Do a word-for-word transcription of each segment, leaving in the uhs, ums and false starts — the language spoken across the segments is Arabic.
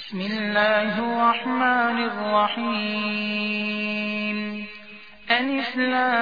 بسم الله الرحمن الرحيم ألف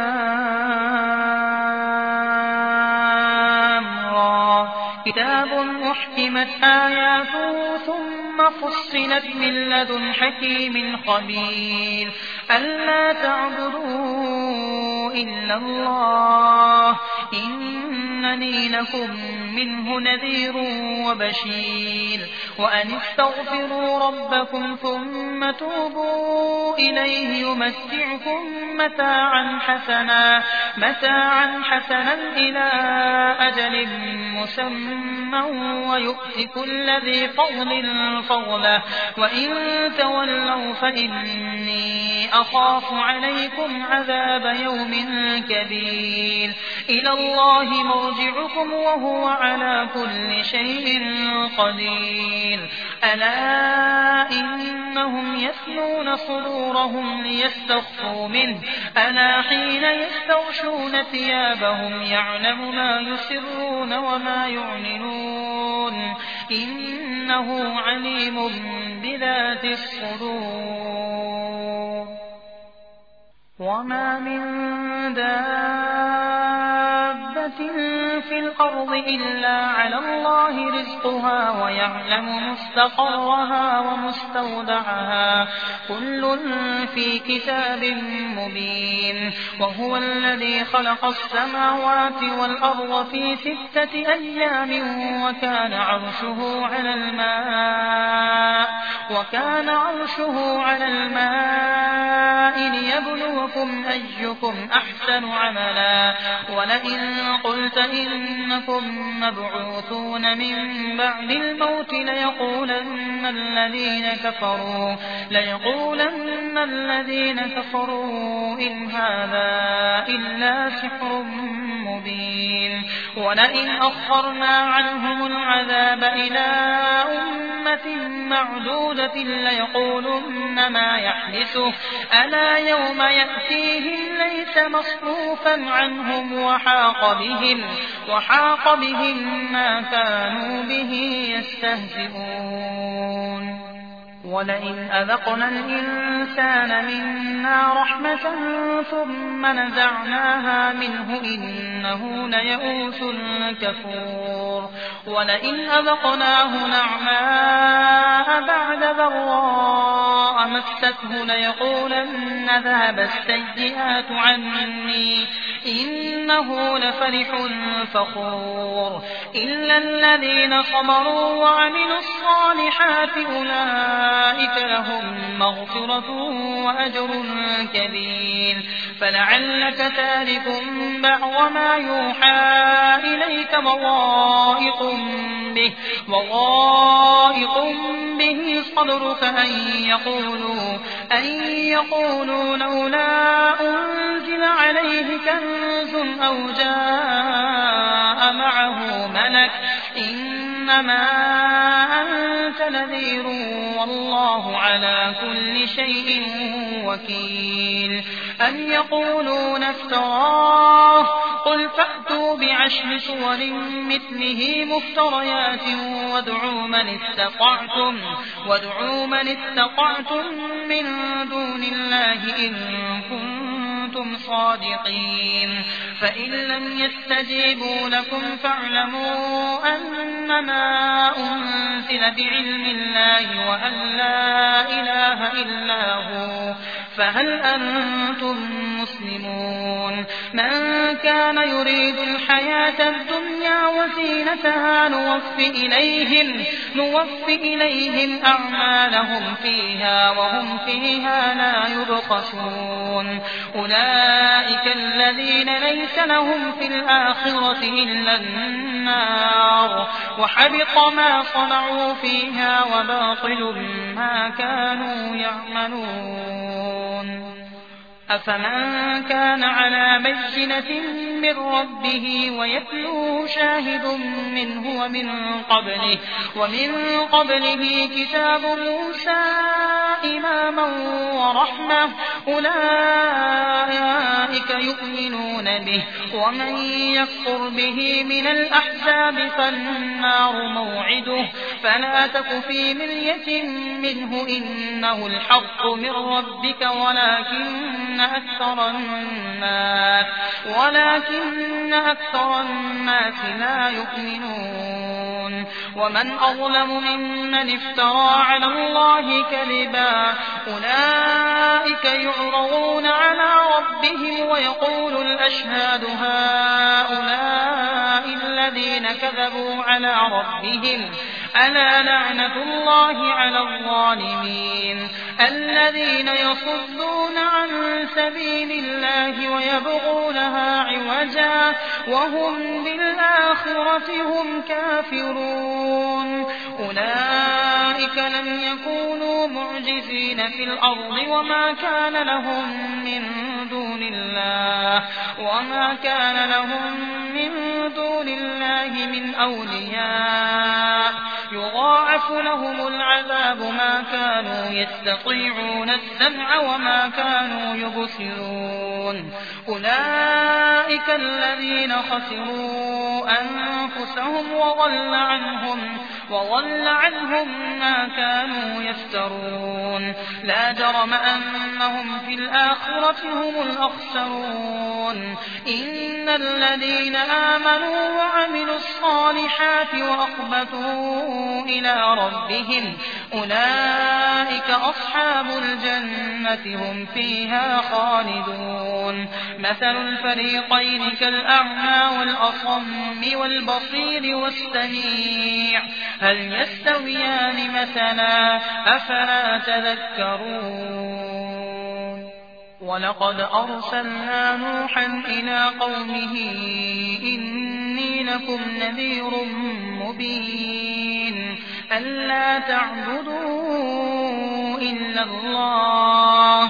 لام را كتاب أحكمت آياته ثم فصلت من لدن حكيم خبير ألا تعبدوا إلا الله إنني لكم منه نذير وبشير وأن استغفروا ربكم ثم توبوا إليه يمتعكم متاعا حسنا متاعا حسنا إلى أجل مسمى ويؤت كل ذي فضل فضله وإن تولوا فإني أخاف عليكم عذاب يوم كبير إلى الله مرجعكم وهو على كل شيء قدير ألا إنهم يثنون صدورهم ليستخفوا منه ألا حين يستغشون ثيابهم يعلم ما يسرون وما يعلنون إنه عليم بذات الصدور وما من دابة في الأرض إلا على الله رزقها ويعلم مستقرها ومستودعها كل في كتاب مبين وهو الذي خلق السماوات والأرض في ستة أيام وكان عرشه على الماء وكان عرشه على الماء ليبلوكم أيكم أحسن عملا ولئن قلت إنكم مبعوثون من بعد الموت ليقولن الذين كفروا ليقولن الذين كفروا إن هذا إلا سحر مبين ولئن أخرنا عنهم العذاب إلى أمة معدودة ليقولن ما يحدثه ألا يوم يأتيهم ليس مصروفا عنهم وحاق بهم وحاق بهم ما كانوا به يستهزئون ولئن أذقنا الإنسان منا رحمة ثم نزعناها منه إنه ليئوس كفور ولئن أذقناه نعماء بعد ضراء مسته ليقولن ذهب السيئات عني إنه لفرح فخور إلا الذين صبروا وعملوا الصالحات أولئك لهم مغفرة وأجر كبير فلعلك تارك بعض ما يوحى إليك وضائق به وضائق به صدرك أن يقولوا أن يقولوا لولا أنزل عليه كنز أو جاء معه ملك إنما أنت نذير والله على كل شيء وكيل أم يقولون افتراه قل فأتوا بعشر سور مثله مفتريات وادعوا من استطعتم وادعوا من استطعتم من دون الله إن كنتم صادقين فإن لم يستجيبوا لكم فاعلموا أنما أنزل بعلم الله وأن لا إله إلا هو فهل أنتم مسلمون من كان يريد الحياة الدنيا وزينتها نوف إليهم, نوف إليهم أعمالهم فيها وهم فيها لا يبخسون أولئك الذين ليس لهم في الآخرة إلا النار وحبط ما صنعوا فيها وباطل ما كانوا يعملون أفمن كان على بينة من ربه ويتلوه شاهد منه ومن قبله, ومن قبله كتاب موسى إماما ورحمة أولئك يؤمنون به ومن يكفر به من الأحزاب فالنار موعده فلا تك في مرية منه إنه الحق من ربك ولكن أكثر الناس ولكن أكثر الناس لا يؤمنون ومن أظلم ممن افترى على الله كذبا أولئك يعرضون على ربهم ويقول الأشهاد هؤلاء الذين كذبوا على ربهم ألا لعنة الله على الظالمين الذين يصدون عن سبيل الله ويبغونها عوجا وهم بالآخرة هم كافرون أولئك لم يكونوا معجزين في الأرض وما كان لهم من دون الله وما كان لهم من دون الله من أولياء يضاعف لهم العذاب ما كانوا يستطيعون السمع وما كانوا يبصرون أولئك الذين خسروا أنفسهم وضل عنهم وضل عنهم ما كانوا يفترون لا جرم أنهم في الآخرة هم الأخسرون إن الذين آمنوا وعملوا الصالحات وأخبتوا إلى ربهم أولئك أصحاب الجنة هم فيها خالدون مثل الفريقين كالأعمى والأصم والبصير والسميع هل يستويان مثلا أفلا تذكرون ولقد أرسلنا نوحا إلى قومه إني لكم نذير مبين ألا تعبدوا إلا الله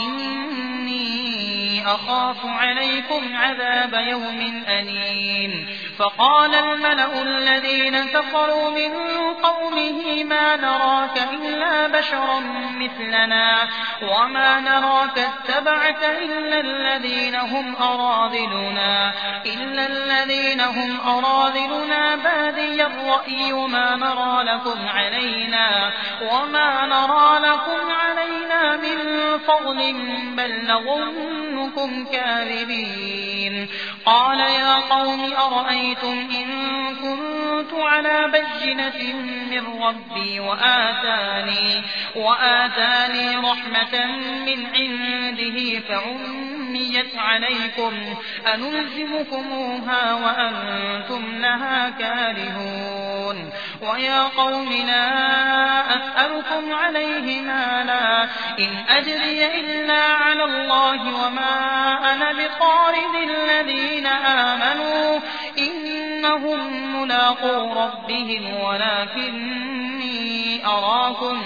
إني أخاف عليكم عذاب يوم أليم فقال الملأ الذين كفروا من قومه ما نراك إلا بشرا مثلنا وما نراك اتبعك إلا الذين هم أراذلنا إلا الذين هم أراذلنا بادي الرأي وما نرى لكم علينا وما نرى لكم علينا من فضل بل نظنكم كاذبين قال يا قوم أرأيتم إن كنت على بينة من ربي وآتاني, وآتاني رحمة من عنده فعميت عليكم أنلزمكموها وأنتم لها كارهون ويا قوم لا أسألكم عليه مالا إن أجري إلا على الله وما أنا بطارد الذين آمنوا إنهم ملاقو ربهم ولكني أراكم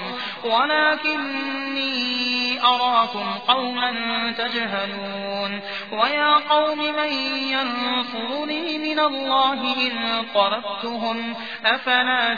ولكني أراكم قوما تجهلون ويا قوم من ينصرني من الله إن طردتهم أفلا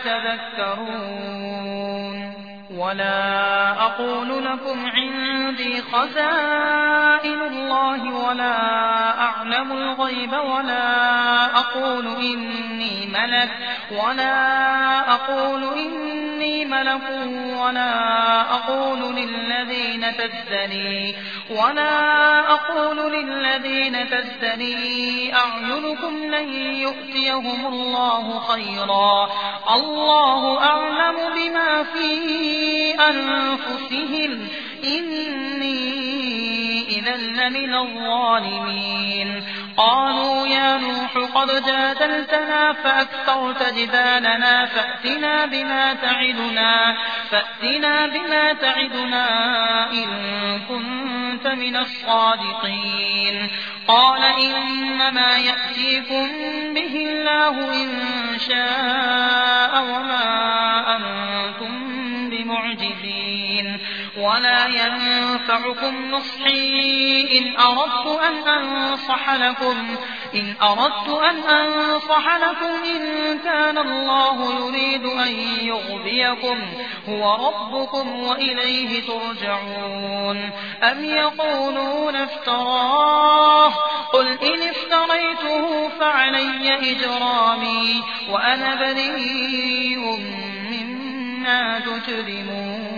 تذكرون ولا أقول لكم عندي خزائن الله ولا أعلم الغيب ولا أقول إني ملك ولا أقول إني ملك ولا أقول للذين تزدري ولا أقول للذين تزدري أعينكم لن يؤتيهم الله خيرا الله أعلم بما في أنفسهم إني إذا لمن الظالمين قالوا يا نوح قد جادلتنا فأكثرت جدالنا فأتنا بما تعدنا فأتنا بما تعدنا إن كنت من الصادقين قال إنما يأتيكم به الله إن شاء وما أنتم معجزين ولا ينفعكم نصحي إن أردت أن أنصح لكم إن أردت أن أنصح لكم إن كان الله يريد أن يغويكم هو ربكم وإليه ترجعون أم يقولون افتراه قل إن افتريته فعلي إجرامي وأنا بريء مما تجرمون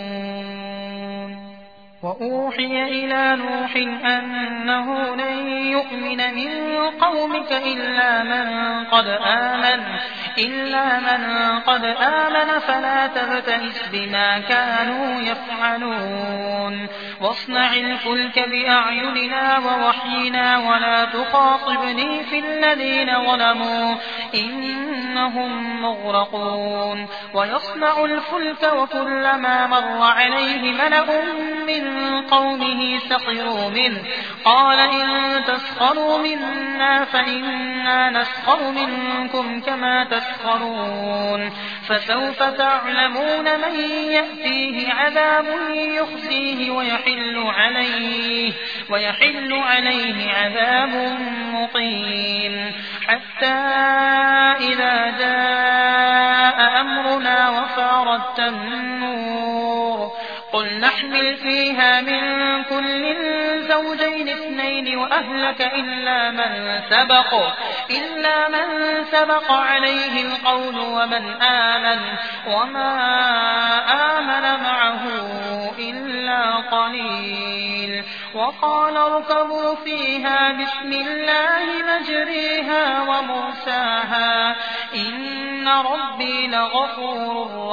وأوحي إلى نوح أنه لن يؤمن من قومك إلا من قد آمن إلا من قد آمن فلا تبتئس بما كانوا يفعلون واصنع الفلك بأعيننا ووحينا ولا تخاطبني في الذين ظلموا إنهم مغرقون ويصنع الفلك وكلما مر عليه ملأ من قومه سخروا منه قال إن تسخروا منا فإنا نسخر منكم كما تسخرون فسوف تعلمون من يأتيه عذاب يخزيه ويحل عليه ويحل عليه عذاب مقيم حتى إذا جاء أمرنا وفارت النور قل نحمل فيها من كل زوجين اثنين وأهلك إلا من سبق إلا من سبق عليه القول ومن آمن وما آمن معه إلا قليل وقال اركبوا فيها بسم الله مجريها ومرساها إن ربي لغفور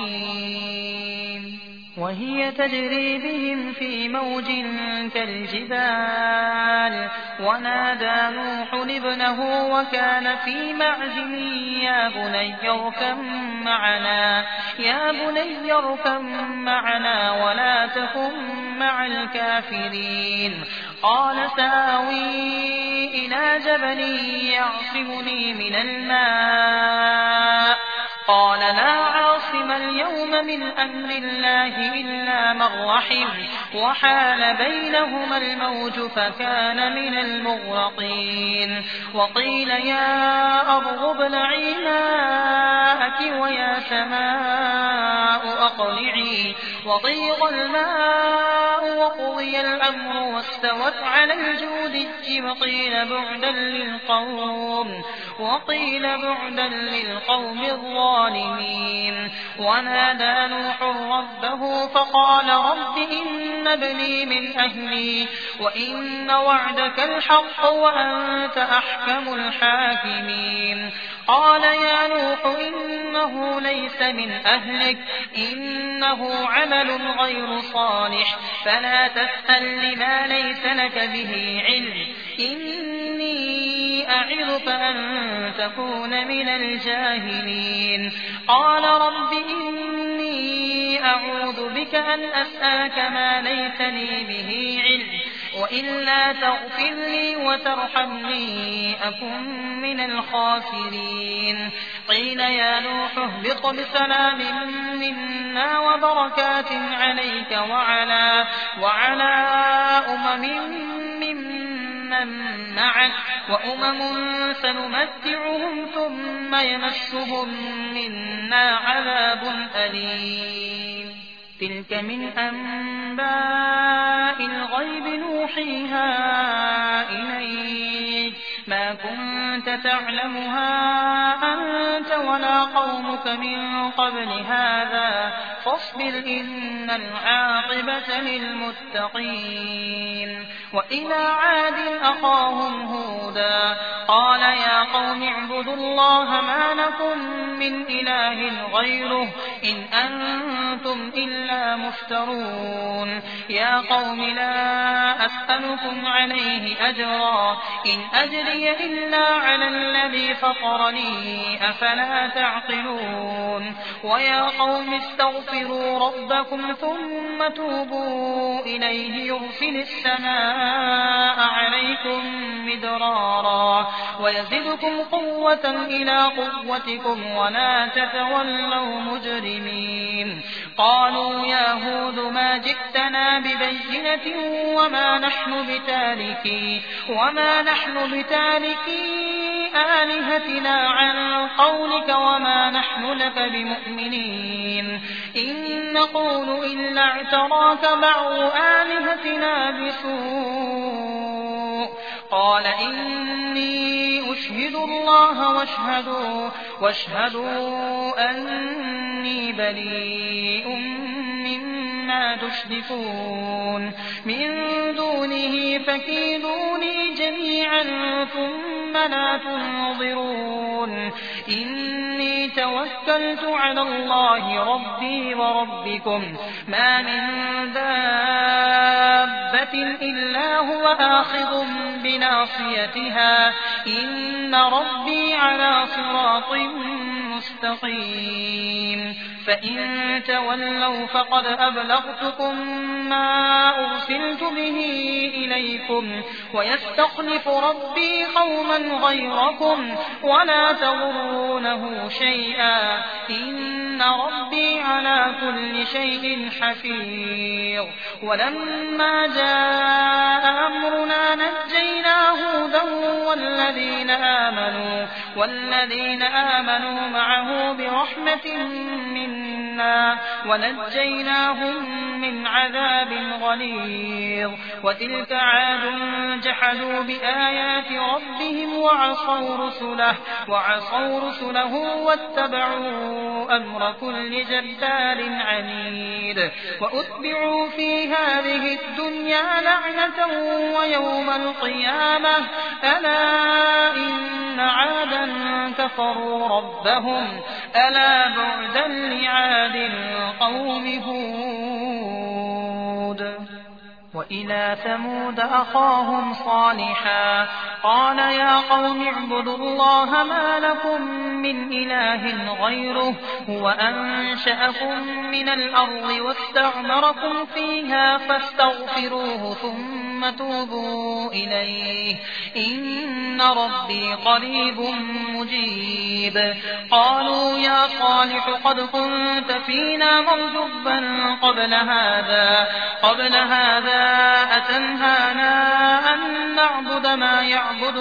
رحيم وهي تجري بهم في موج كالجبال ونادى نوح ابنه وكان في معزل يا بني اركب معنا يا بني اركب معنا ولا تكن مع الكافرين قال سآوي إلى جبل يعصمني من الماء قال لا عاصم اليوم من أمر الله إلا من رحم وحال بينهما الموج فكان من المغرقين وقيل يا أرض ابلعي ماءك ويا سماء أقلعي وغيض الماء وقضي الأمر واستوت على الجود وقيل بعدا للقوم وقيل بعدا للقوم الظالمين ونادى نوح ربه فقال رب إن ابني من أهلي وإن وعدك الحق وأنت أحكم الحاكمين قال يا نوح إنه ليس من أهلك إنه عمل غير صالح فلا تسأل لما ليس لك به علم إني أعظك أن تكون من الجاهلين قال رب إني أعوذ بك أن أسألك ما ليس لي به علم وإلا تغفر لي وترحمني أكن من الخاسرين قيل يا نوح اهبط بسلام منا وبركات عليك وعلى, وعلى أمم ممن معك وأمم سنمتعهم ثم يمسهم منا عذاب أليم تلك من أنباء الغيب نوحيها إليك ما كنت تعلمها أنت ولا قومك من قبل هذا فاصبر إن العاقبة للمتقين وإلى عاد أخاهم هودا قال يا قوم اعبدوا الله ما لكم من إله غيره إن أنتم إلا مفترون يا قوم لا أسألكم عليه أجرا إن أجري إلا على الذي فطرني أفلا تعقلون ويا قوم استغفروا ربكم ثم توبوا إليه يرسل السماء عليكم مدرارا ويزدكم قوة إلى قوتكم ولا تتولوا مجرمين قالوا يا هود ما جئتنا ببينة وما نحن بتاركي وما نحن بتاركي آلهتنا عن قولك وما نحن لك بمؤمنين إن نقول إلا اعتراك بعض آلهتنا بسوء قال إني أشهد الله واشهدوا, واشهدوا أني بريء مما تشركون من دونه فكيدوني جميعا ثم لا تنظرون إني توكلت على الله ربي وربكم ما من دابة إلا هو آخذ بناصيتها إن ربي على صراط مستقيم فإن تولوا فقد أبلغتكم ما أرسلت به إليكم ويستخلف ربي قوما غيركم ولا تضرونه شيئا إن ربي على كل شيء حفيظ ولما جاء أمرنا نجينا هودا والذين آمنوا والذين آمنوا معه برحمة منا ونجيناهم من عذاب غليظ وتلك عاد جحدوا بآيات ربهم وعصوا رسله, وعصوا رسله واتبعوا أمر كل جبار عنيد وأتبعوا في هذه الدنيا لعنة ويوم القيامة ألا إن عادا كفروا ربهم ألا بعدا لعاد قوم هود وإلى ثمود أخاهم صالحا قال يا قوم اعبدوا الله ما لكم من إله غيره هو أنشأكم من الأرض واستعمركم فيها فاستغفروه ثم توبوا إليه إن ربي قريب مجيب قالوا يا صالح قد كنت فينا مرجبا قبل هذا قبل هذا أتنهانا أن نعبد ما يعبد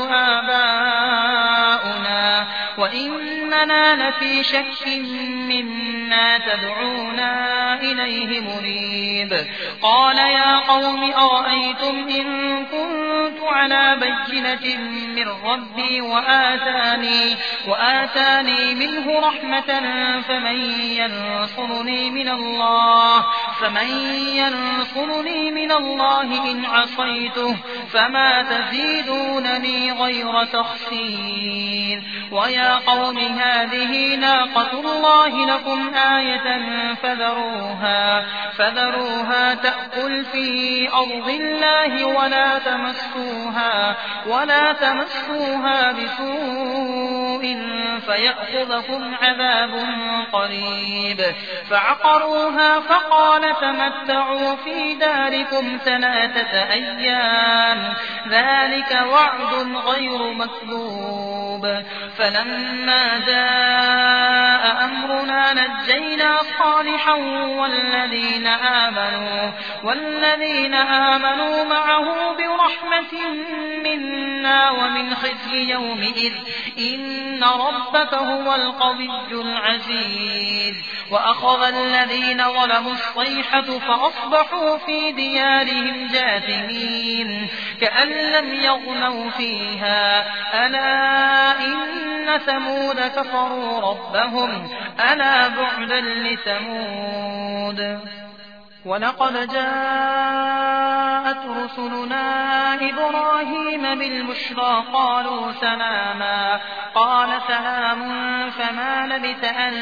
آباؤنا وإننا لفي شك مما تدعونا إليه مريب قال يا قوم أرأيتم إن كنت على بينة من ربي وآتاني, وآتاني منه رحمة فمن ينصرني من الله فمن ينصرني من الله إن عصيته فما تزيدونني غير تخسير ويا قوم هذه ناقة الله لكم آية فذروها, فذروها تأكل في أرض الله ولا تمسوها, ولا تمسوها بسوء فيأخذكم عذاب قريب فعقروها فقال تمتعوا في داركم ثلاثة أيام ذلك وعد غير مكذوب فلما جاء أمرنا نجينا صالحا والذين آمنوا, والذين آمنوا معه برحمة منا ومن خزي يومئذ إن ربك هو القوي العزيز وأخذ الذين ظلموا الصيحة فأصبحوا في ديارهم جاثمين كأن لم يغنوا فيها ألا إن ثمود كفروا ربهم ألا بعدا لثمود ولقد جاءت رسلنا إبراهيم بالبشرى قالوا سلاما قال سلام فما لبث أن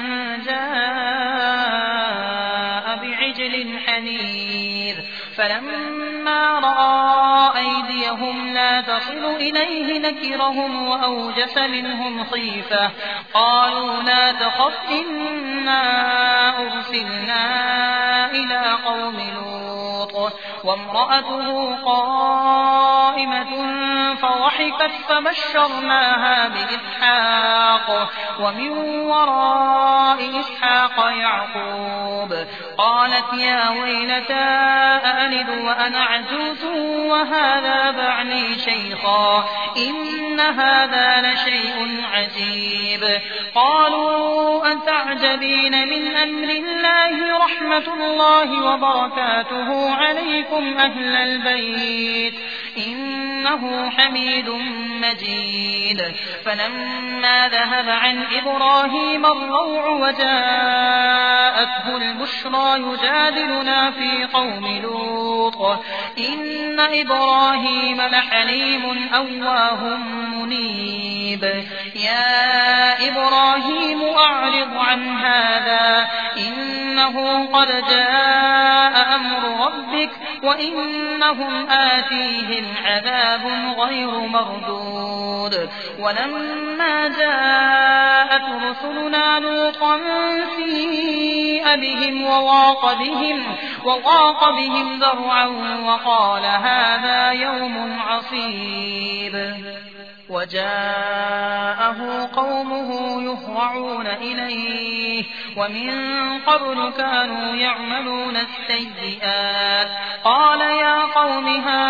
جاء بعجل حنيذ فلما رأى أيديهم لا تصل إليه نكرهم وأوجس منهم خيفة قالوا لا تخف إنا أرسلنا إلى قوم لوط وامرأته قائمة فضحكت خلفت فبشرناها بإسحاق ومن وراء إسحاق يعقوب قالت يا ويلتى أألد وأنا عجوز وهذا بعلي شيخا إن هذا لشيء عجيب قالوا أتعجبين من أمر الله رحمة الله وبركاته عليكم أهل البيت إنه حميد مجيد فلما ذهب عن إبراهيم الروع وجاءته البشرى يجادلنا في قوم لوط إن إبراهيم لحليم أواه منيب يا إبراهيم أعرض عن هذا إنه قد جاء أمر ربك وإنهم آتيهم عذاب غير مردود ولما جاءت رسلنا لوطا سيء بهم وضاق بهم, وضاق بهم ذرعا وقال هذا يوم عصيب وجاءه قومه يهرعون إليه ومن قبل كانوا يعملون السيئات قال يا قوم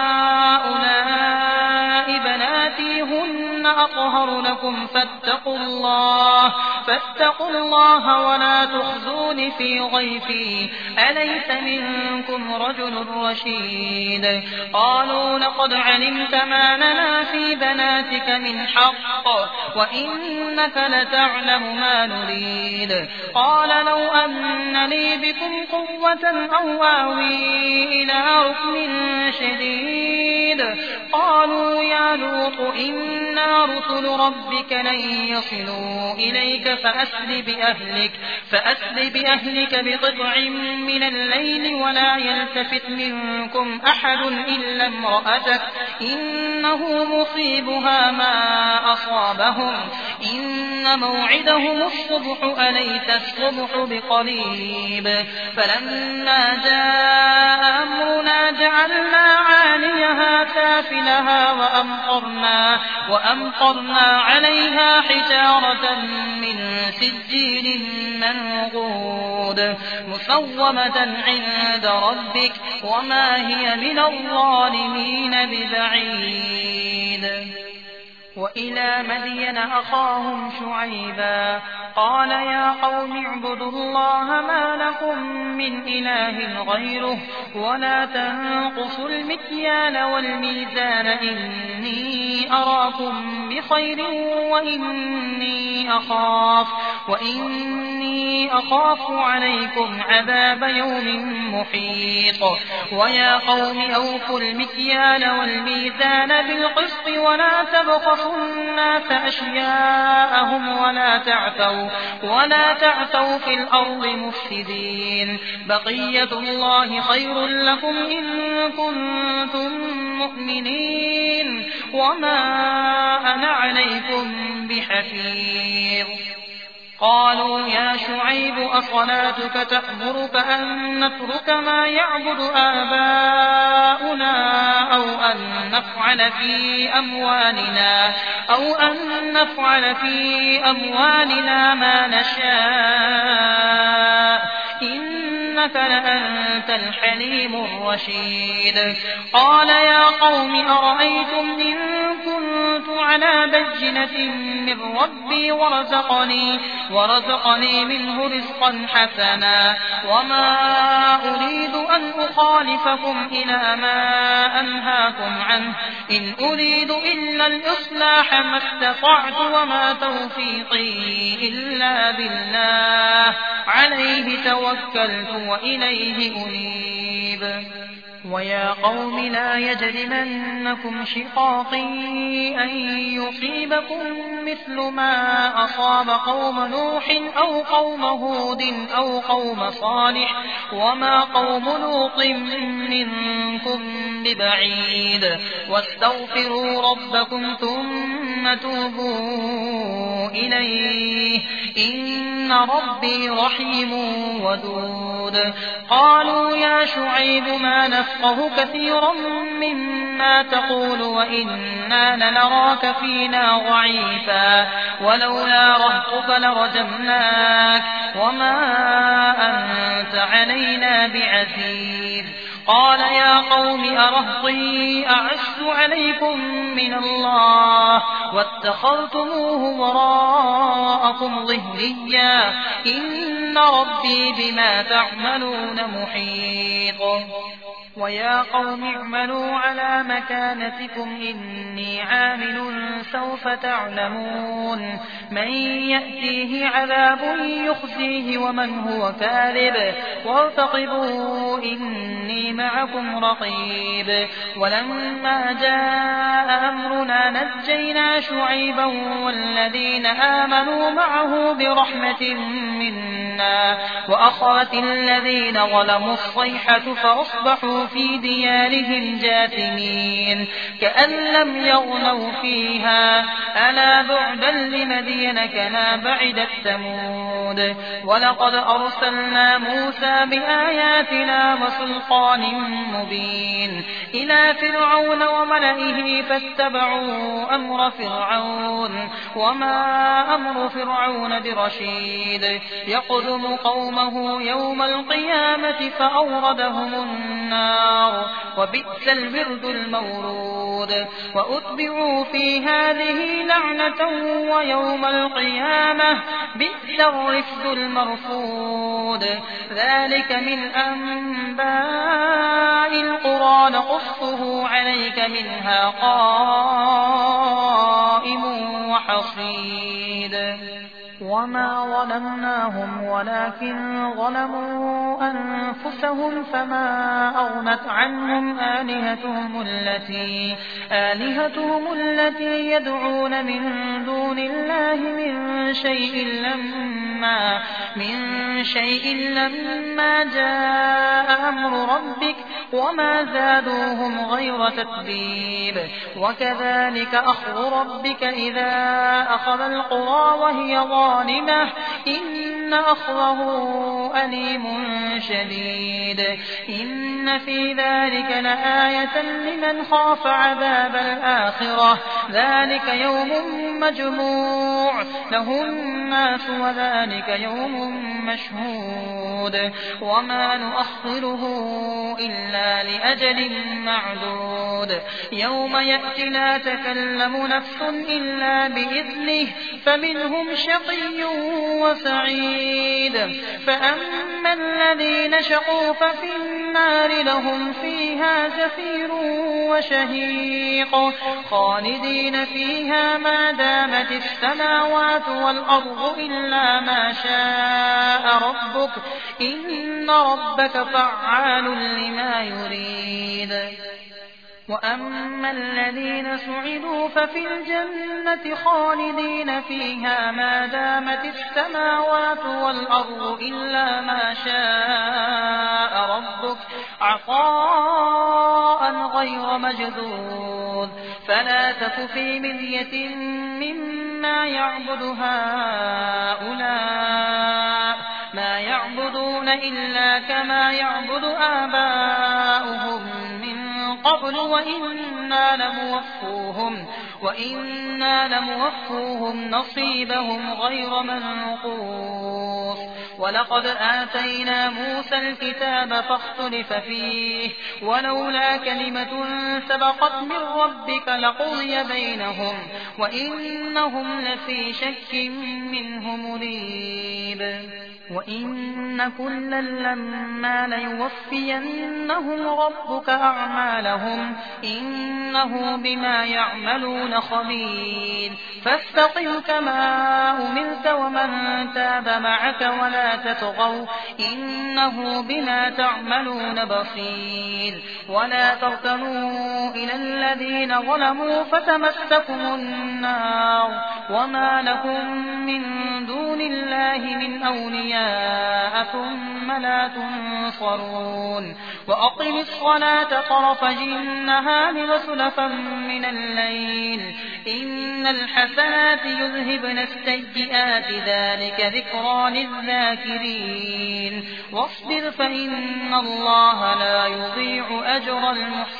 هؤلاء بناتي هن أطهر لكم فاتقوا الله, فاتقوا الله ولا تخزون في ضيفي أليس منكم رجل رشيد قالوا لقد علمت ما لنا في بناتك من حق وإنك لتعلم ما نريد قال لو أن لي بكم قوة أو آوي إلى ركن شديد قالوا يا لوط إنا رسل ربك لن يصلوا إليك فأسر بأهلك, فأسر بأهلك بقطع من الليل ولا يلتفت منكم أحد إلا امرأتك إنه مصيبها ما أصابهم إن موعدهم الصبح أليس الصبح بقريب فلما جاء أمرنا جعلنا عاليها سافلها وأمطرنا, وأمطرنا عليها حجارة من سجيل منضود مسومة عند ربك وما هي من الظالمين ببعيد وإلى مدين أخاهم شعيبا قال يا قوم اعبدوا الله ما لكم من إله غيره ولا تنقصوا المكيال والميزان إني أراكم بخير وإني أخاف, وإني أخاف عليكم عذاب يوم محيط ويا قوم أوفوا المكيال والميزان بالقسط ولا تبخسوا الناس أشياءهم ولا تعثوا, ولا تعثوا في الأرض مفسدين بقية الله خير لكم إن كنتم مؤمنين وما أنا عليكم بحفيظ قالوا يا شعيب أصلاتك تأمرك أن نترك ما يعبد آباؤنا أو أن نفعل في أموالنا أو أن نفعل في أموالنا ما نشاء إنك لأنت الحليم الرشيد قال يا قوم أرأيتم إن كنت على بينة من ربي ورزقني, ورزقني منه رزقا حسنا وما أريد أن أخالفكم إلى ما أنهاكم عنه إن أريد إلا الإصلاح ما استطعت وما توفيقي إلا بالله عليه توكلت وإليه أنيب ويا قوم لا يجرمنكم شقاقي أن يصيبكم مثل ما أصاب قوم نوح أو قوم هود أو قوم صالح وما قوم لوط منكم ببعيد واستغفروا ربكم ثم ثم توبوا إليه إن ربي رحيم ودود. قالوا يا شعيب ما نفقه كثيرا مما تقول وإنا لنراك فينا ضعيفا ولولا رهطك لرجمناك وما أنت علينا بعزيز. قال يا قوم أرهطي أعز عليكم من الله واتخذتموه وراءكم ظهريا إن ربي بما تعملون محيط. ويا قوم اعملوا على مكانتكم إني عامل سوف تعلمون من يأتيه عذاب يخزيه ومن هو كاذب وارتقبوا إني معكم رقيب. ولما جاء أمرنا نجينا شعيبا والذين آمنوا معه برحمة منا وأخذت الذين ظلموا الصيحة فأصبحوا في ديارهم جاثمين كأن لم يغنوا فيها ألا بعدا لمدين كما بعدت ثمود. ولقد أرسلنا موسى بآياتنا وسلطان مبين إلى فرعون وملئه فاتبعوا أمر فرعون وما أمر فرعون برشيد يقدم قومه يوم القيامة فأوردهم النار وبئس الورد المورود. وأتبعوا في هذه لعنة ويوم القيامة بئس الرفد المرفود. ذلك من أنباء القرى نقصه عليك منها قائم وحصيد. وما ظلمناهم ولكن ظلموا أنفسهم فما أغنت عنهم آلهتهم التي, آلهتهم التي يدعون من دون الله من شيء لما, من شيء لما جاء أمر ربك وما زادوهم غير تتبيب. وكذلك أخذ ربك إذا أخذ القرى وهي ظالمة إن أخذه أليم شديد. إن في ذلك لآية لمن خاف عذاب الآخرة ذلك يوم مجموع له الناس وذلك يوم مشهود. وما نؤخره إلا لأجل معدود يوم يأتي لا تكلم نفس إلا بإذنه فمنهم شقي وسعيد. فأما الذين شقوا ففي النار لهم فيها زفير وشهيق خالدين فيها ما دامت السماوات والأرض إلا ما شاء ربك إن ربك فعال لما يريد. وأما الذين سعدوا ففي الجنة خالدين فيها ما دامت السماوات والأرض إلا ما شاء ربك عطاء غير مجذوذ. فلا تك في مرية مما يعبد هؤلاء ما يعبدون إلا كما يعبد آباؤهم قبل وإنا لموفوهم, وإنا لموفوهم نصيبهم غير منقوص. ولقد آتينا موسى الكتاب فاختلف فيه ولولا كلمة سبقت من ربك لقضي بينهم وإنهم لفي شك منه مريب. وإن كلا لما ليوفينهم ربك أعمالهم إنه بما يعملون خبير. فاستقم كما أمرت ومن تاب معك ولا تطغوا إنه بما تعملون بصير. ولا تركنوا إلى الذين ظلموا فتمسكم النار وما لكم من دون الله من أولياء ثم لا تنصرون وأقم الصلاة طرفي النهار وزلفا من الليل إن الحسنات يذهبن السيئات ذلك ذكرى للذاكرين واصبر فإن الله لا يضيع أجر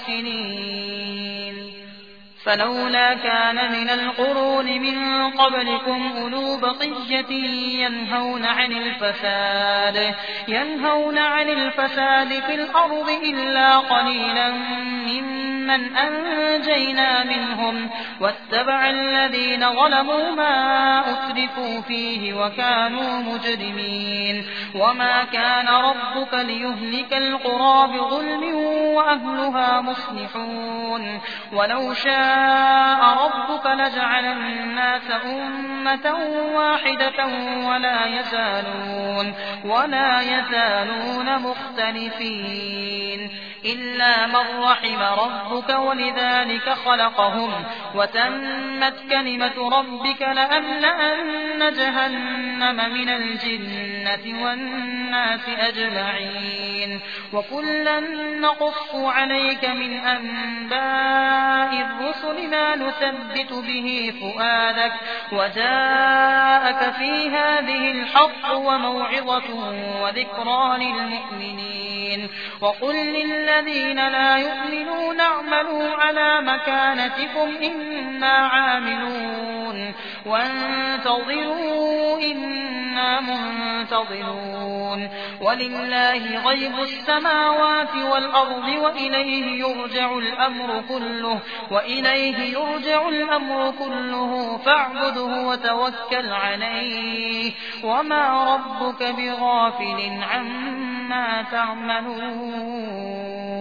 المحسنين فلولا كان من القرون من قبلكم أولو بقية ينهون عن الفساد ينهون عن الفساد في الأرض إلا قليلا ممن أنجينا منهم واتبع الذين ظلموا ما أسرفوا فيه وكانوا مجرمين وما كان ربك ليهلك القرى بظلم وأهلها مصلحون ولو شاء ربك لجعل الناس أمة واحدة ولا يزالون ولا يزالون مختلفين إلا من رحم ربك ولذلك خلقهم وتمت كلمة ربك لأملأن جهنم من الجنة والناس أجمعين وكلا نقص عليك من أنباء الرسل ما نثبت به فؤادك وجاءك في هذه الحق وموعظة وذكرى للمؤمنين وقل للذين لا يؤمنون اعملوا على مكانتكم إنا عاملون وانتظروا إنا منتظرون ولله غيب السماوات والأرض وإليه يرجع الأمر كله وإليه يرجع الأمر كله فاعبده وتوكل عليه وما ربك بغافل عما تعملون